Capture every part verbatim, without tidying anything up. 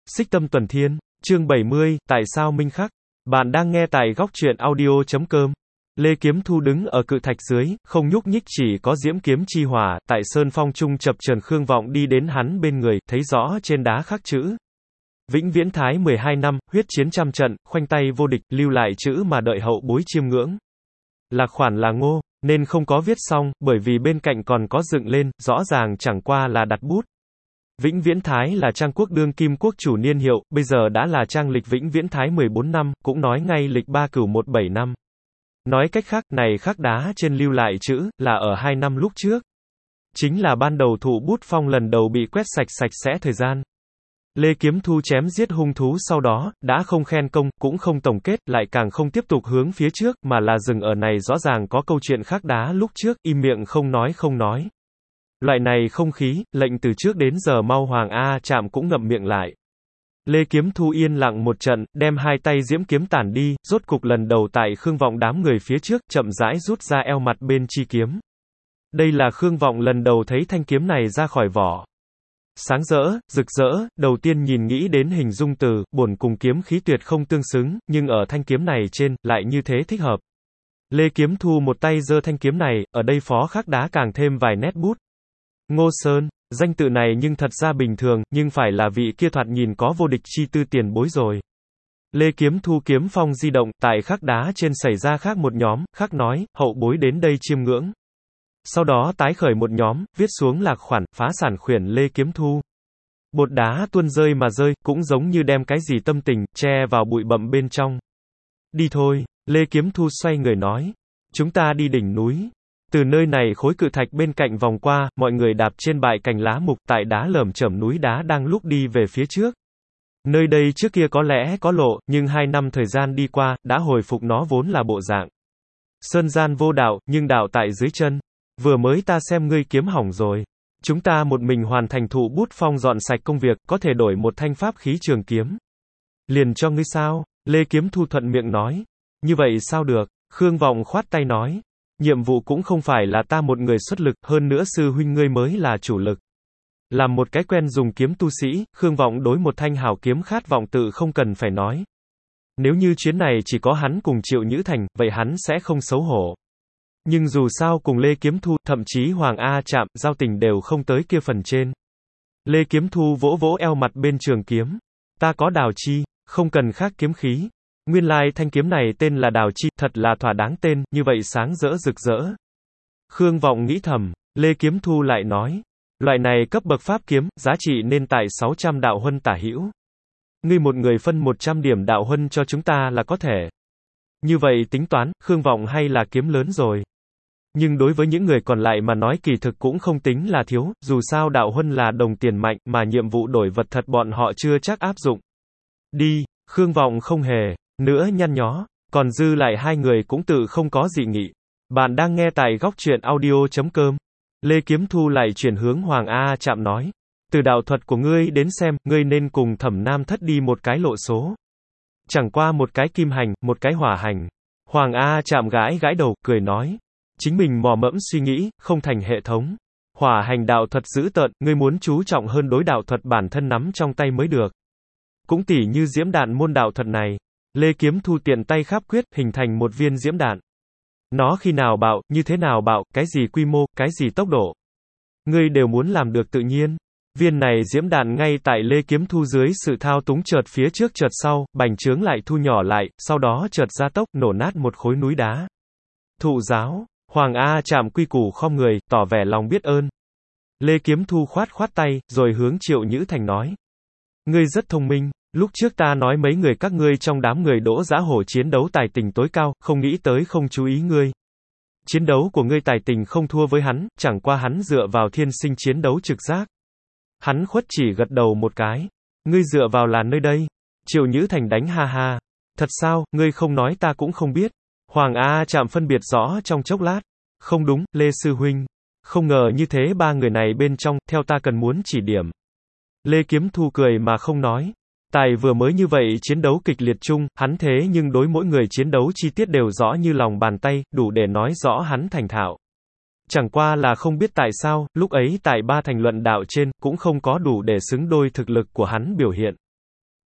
Xích Tâm Tuần Thiên, chương bảy mươi, tại sao Minh Khắc? Bạn đang nghe tại góc truyện audio chấm com. Lê Kiếm Thu đứng ở cự thạch dưới, không nhúc nhích, chỉ có diễm kiếm chi hỏa, tại sơn phong trung chập chờn. Khương Vọng đi đến hắn bên người, thấy rõ trên đá khắc chữ. Vĩnh Viễn Thái mười hai năm, huyết chiến trăm trận, khoanh tay vô địch, lưu lại chữ mà đợi hậu bối chiêm ngưỡng. Là khoản là ngô, nên không có viết xong, bởi vì bên cạnh còn có dựng lên, rõ ràng chẳng qua là đặt bút. Vĩnh Viễn Thái là Trang Quốc đương kim quốc chủ niên hiệu, bây giờ đã là Trang lịch Vĩnh Viễn Thái mười bốn năm, cũng nói ngay lịch Ba Cửu một bảy năm. Nói cách khác, này khắc đá trên lưu lại chữ, là ở hai năm lúc trước. Chính là ban đầu thụ bút phong lần đầu bị quét sạch sạch sẽ thời gian. Lê Kiếm Thu chém giết hung thú sau đó, đã không khen công, cũng không tổng kết, lại càng không tiếp tục hướng phía trước, mà là dừng ở này rõ ràng có câu chuyện khắc đá lúc trước, im miệng không nói không nói. Loại này không khí, lệnh từ trước đến giờ mau Hoàng A Trạm cũng ngậm miệng lại. Lê Kiếm Thu yên lặng một trận, đem hai tay diễm kiếm tản đi, rốt cục lần đầu tại Khương Vọng đám người phía trước, chậm rãi rút ra eo mặt bên chi kiếm. Đây là Khương Vọng lần đầu thấy thanh kiếm này ra khỏi vỏ. Sáng rỡ, rực rỡ, đầu tiên nhìn nghĩ đến hình dung từ, bổn cùng kiếm khí tuyệt không tương xứng, nhưng ở thanh kiếm này trên, lại như thế thích hợp. Lê Kiếm Thu một tay giơ thanh kiếm này, ở đây phó khắc đá càng thêm vài nét bút. Ngô Sơn, danh tự này nhưng thật ra bình thường, nhưng phải là vị kia thoạt nhìn có vô địch chi tư tiền bối rồi. Lê Kiếm Thu kiếm phong di động, tại khắc đá trên xảy ra khác một nhóm, khắc nói, hậu bối đến đây chiêm ngưỡng. Sau đó tái khởi một nhóm, viết xuống lạc khoản, phá sản khuyển Lê Kiếm Thu. Bột đá tuôn rơi mà rơi, cũng giống như đem cái gì tâm tình, che vào bụi bặm bên trong. Đi thôi, Lê Kiếm Thu xoay người nói. Chúng ta đi đỉnh núi. Từ nơi này khối cự thạch bên cạnh vòng qua, mọi người đạp trên bãi cành lá mục, tại đá lởm chởm núi đá đang lúc đi về phía trước. Nơi đây trước kia có lẽ có lộ, nhưng hai năm thời gian đi qua, đã hồi phục nó vốn là bộ dạng. Sơn gian vô đạo, nhưng đạo tại dưới chân. Vừa mới ta xem ngươi kiếm hỏng rồi. Chúng ta một mình hoàn thành thụ bút phong dọn sạch công việc, có thể đổi một thanh pháp khí trường kiếm. Liền cho ngươi sao? Lê Kiếm Thu thuận miệng nói. Như vậy sao được? Khương Vọng khoát tay nói. Nhiệm vụ cũng không phải là ta một người xuất lực, hơn nữa sư huynh ngươi mới là chủ lực. Làm một cái quen dùng kiếm tu sĩ, Khương Vọng đối một thanh hảo kiếm khát vọng tự không cần phải nói. Nếu như chuyến này chỉ có hắn cùng Triệu Nhữ Thành, vậy hắn sẽ không xấu hổ. Nhưng dù sao cùng Lê Kiếm Thu, thậm chí Hoàng A Trạm, giao tình đều không tới kia phần trên. Lê Kiếm Thu vỗ vỗ eo mặt bên trường kiếm. Ta có đào chi, không cần khác kiếm khí. Nguyên lai thanh kiếm này tên là đào chi, thật là thỏa đáng tên, như vậy sáng rỡ rực rỡ. Khương Vọng nghĩ thầm, Lê Kiếm Thu lại nói. Loại này cấp bậc pháp kiếm, giá trị nên tại sáu trăm đạo huân tả hữu. Ngươi một người phân một trăm điểm đạo huân cho chúng ta là có thể. Như vậy tính toán, Khương Vọng hay là kiếm lớn rồi. Nhưng đối với những người còn lại mà nói kỳ thực cũng không tính là thiếu, dù sao đạo huân là đồng tiền mạnh, mà nhiệm vụ đổi vật thật bọn họ chưa chắc áp dụng. Đi, Khương Vọng không hề nữa nhăn nhó, còn dư lại hai người cũng tự không có dị nghị. Bạn đang nghe tại góc truyện audio chấm com. Lê Kiếm Thu lại chuyển hướng Hoàng A Trạm nói. Từ đạo thuật của ngươi đến xem, ngươi nên cùng Thẩm Nam Thất đi một cái lộ số. Chẳng qua một cái kim hành, một cái hỏa hành. Hoàng A Trạm gãi gãi đầu, cười nói. Chính mình mò mẫm suy nghĩ, không thành hệ thống. Hỏa hành đạo thuật dữ tợn, ngươi muốn chú trọng hơn đối đạo thuật bản thân nắm trong tay mới được. Cũng tỉ như diễm đạn môn đạo thuật này. Lê Kiếm Thu tiện tay khắp quyết, hình thành một viên diễm đạn. Nó khi nào bạo, như thế nào bạo, cái gì quy mô, cái gì tốc độ. Ngươi đều muốn làm được tự nhiên. Viên này diễm đạn ngay tại Lê Kiếm Thu dưới sự thao túng chợt phía trước chợt sau, bành trướng lại thu nhỏ lại, sau đó chợt gia tốc, nổ nát một khối núi đá. Thụ giáo, Hoàng A Trạm quy củ khom người, tỏ vẻ lòng biết ơn. Lê Kiếm Thu khoát khoát tay, rồi hướng Triệu Nhữ Thành nói. Ngươi rất thông minh. Lúc trước ta nói mấy người các ngươi trong đám người Đỗ Giá Hổ chiến đấu tài tình tối cao, không nghĩ tới không chú ý ngươi. Chiến đấu của ngươi tài tình không thua với hắn, chẳng qua hắn dựa vào thiên sinh chiến đấu trực giác. Hắn khuất chỉ gật đầu một cái. Ngươi dựa vào là nơi đây. Triệu Nhữ Thành đánh ha ha. Thật sao, ngươi không nói ta cũng không biết. Hoàng A Trạm phân biệt rõ trong chốc lát. Không đúng, Lê Sư Huynh. Không ngờ như thế ba người này bên trong, theo ta cần muốn chỉ điểm. Lê Kiếm Thu cười mà không nói. Tài vừa mới như vậy chiến đấu kịch liệt chung, hắn thế nhưng đối mỗi người chiến đấu chi tiết đều rõ như lòng bàn tay, đủ để nói rõ hắn thành thạo. Chẳng qua là không biết tại sao, lúc ấy tại ba thành luận đạo trên, cũng không có đủ để xứng đôi thực lực của hắn biểu hiện.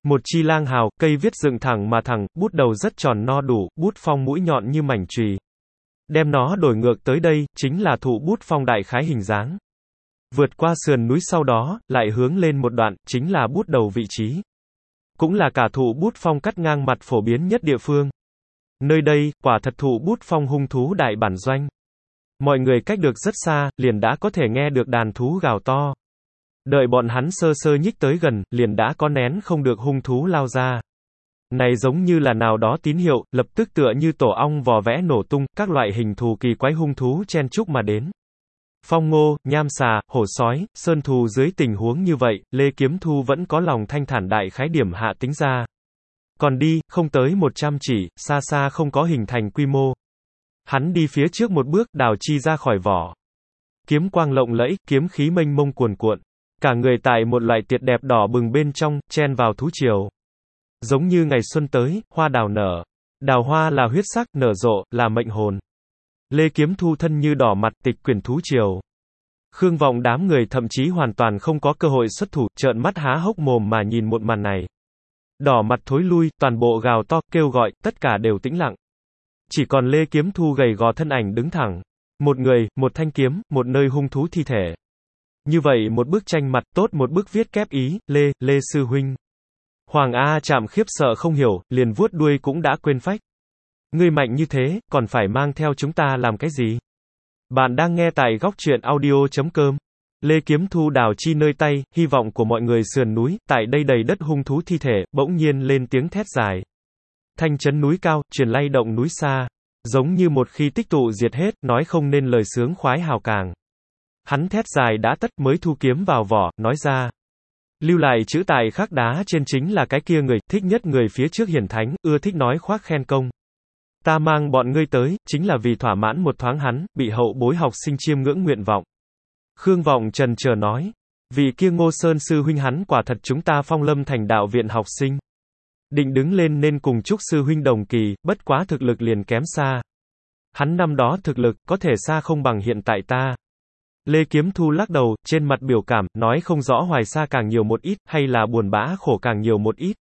Một chi lang hào, cây viết dựng thẳng mà thẳng, bút đầu rất tròn no đủ, bút phong mũi nhọn như mảnh chùy. Đem nó đổi ngược tới đây, chính là thụ bút phong đại khái hình dáng. Vượt qua sườn núi sau đó, lại hướng lên một đoạn, chính là bút đầu vị trí. Cũng là cả thụ bút phong cắt ngang mặt phổ biến nhất địa phương. Nơi đây, quả thật thụ bút phong hung thú đại bản doanh. Mọi người cách được rất xa, liền đã có thể nghe được đàn thú gào to. Đợi bọn hắn sơ sơ nhích tới gần, liền đã có nén không được hung thú lao ra. Này giống như là nào đó tín hiệu, lập tức tựa như tổ ong vò vẽ nổ tung, các loại hình thù kỳ quái hung thú chen chúc mà đến. Phong ngô, nham xà, hổ sói, sơn thù dưới tình huống như vậy, Lê Kiếm Thu vẫn có lòng thanh thản đại khái điểm hạ tính ra. Còn đi, không tới một trăm chỉ, xa xa không có hình thành quy mô. Hắn đi phía trước một bước, đào chi ra khỏi vỏ. Kiếm quang lộng lẫy, kiếm khí mênh mông cuồn cuộn. Cả người tại một loại tiệt đẹp đỏ bừng bên trong, chen vào thú triều. Giống như ngày xuân tới, hoa đào nở. Đào hoa là huyết sắc, nở rộ, là mệnh hồn. Lê Kiếm Thu thân như đỏ mặt tịch quyển thú triều. Khương Vọng đám người thậm chí hoàn toàn không có cơ hội xuất thủ, trợn mắt há hốc mồm mà nhìn một màn này. Đỏ mặt thối lui, toàn bộ gào to, kêu gọi, tất cả đều tĩnh lặng. Chỉ còn Lê Kiếm Thu gầy gò thân ảnh đứng thẳng. Một người, một thanh kiếm, một nơi hung thú thi thể. Như vậy một bức tranh mặt tốt một bức viết kép ý, Lê, Lê Sư Huynh. Hoàng A Trạm khiếp sợ không hiểu, liền vuốt đuôi cũng đã quên phách. Ngươi mạnh như thế, còn phải mang theo chúng ta làm cái gì? Bạn đang nghe tại góc truyện audio chấm com. Lê Kiếm Thu đào chi nơi tay, hy vọng của mọi người sườn núi, tại đây đầy đất hung thú thi thể, bỗng nhiên lên tiếng thét dài. Thanh chấn núi cao, truyền lay động núi xa. Giống như một khi tích tụ diệt hết, nói không nên lời sướng khoái hào càng. Hắn thét dài đã tất mới thu kiếm vào vỏ, nói ra. Lưu lại chữ tài khắc đá trên chính là cái kia người, thích nhất người phía trước hiển thánh, ưa thích nói khoác khen công. Ta mang bọn ngươi tới, chính là vì thỏa mãn một thoáng hắn, bị hậu bối học sinh chiêm ngưỡng nguyện vọng. Khương Vọng trần chờ nói. Vì kia Ngô Sơn sư huynh hắn quả thật chúng ta Phong Lâm thành đạo viện học sinh. Định đứng lên nên cùng chúc sư huynh đồng kỳ, bất quá thực lực liền kém xa. Hắn năm đó thực lực, có thể xa không bằng hiện tại ta. Lê Kiếm Thu lắc đầu, trên mặt biểu cảm, nói không rõ hoài xa càng nhiều một ít, hay là buồn bã khổ càng nhiều một ít.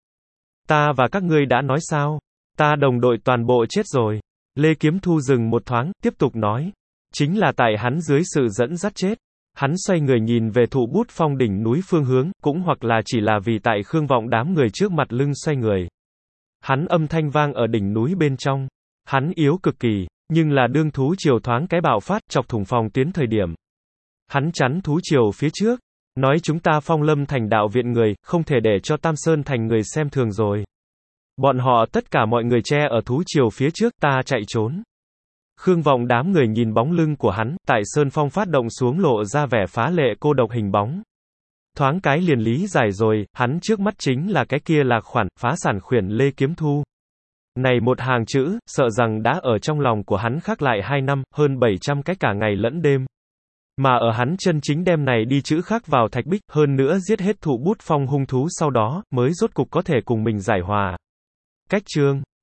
Ta và các ngươi đã nói sao? Ta đồng đội toàn bộ chết rồi. Lê Kiếm Thu dừng một thoáng, tiếp tục nói. Chính là tại hắn dưới sự dẫn dắt chết. Hắn xoay người nhìn về thụ bút phong đỉnh núi phương hướng, cũng hoặc là chỉ là vì tại Khương Vọng đám người trước mặt lưng xoay người. Hắn âm thanh vang ở đỉnh núi bên trong. Hắn yếu cực kỳ, nhưng là đương thú triều thoáng cái bạo phát, chọc thủng phòng tuyến thời điểm. Hắn chắn thú triều phía trước. Nói chúng ta Phong Lâm thành đạo viện người, không thể để cho Tam Sơn thành người xem thường rồi. Bọn họ tất cả mọi người che ở thú triều phía trước, ta chạy trốn. Khương Vọng đám người nhìn bóng lưng của hắn, tại Sơn Phong phát động xuống lộ ra vẻ phá lệ cô độc hình bóng. Thoáng cái liền lý giải rồi, hắn trước mắt chính là cái kia lạc khoản, phá sản khuyển Lê Kiếm Thu. Này một hàng chữ, sợ rằng đã ở trong lòng của hắn khắc lại hai năm, hơn bảy trăm cái cả ngày lẫn đêm. Mà ở hắn chân chính đem này đi chữ khắc vào thạch bích, hơn nữa giết hết thụ bút phong hung thú sau đó, mới rốt cục có thể cùng mình giải hòa. Cách chương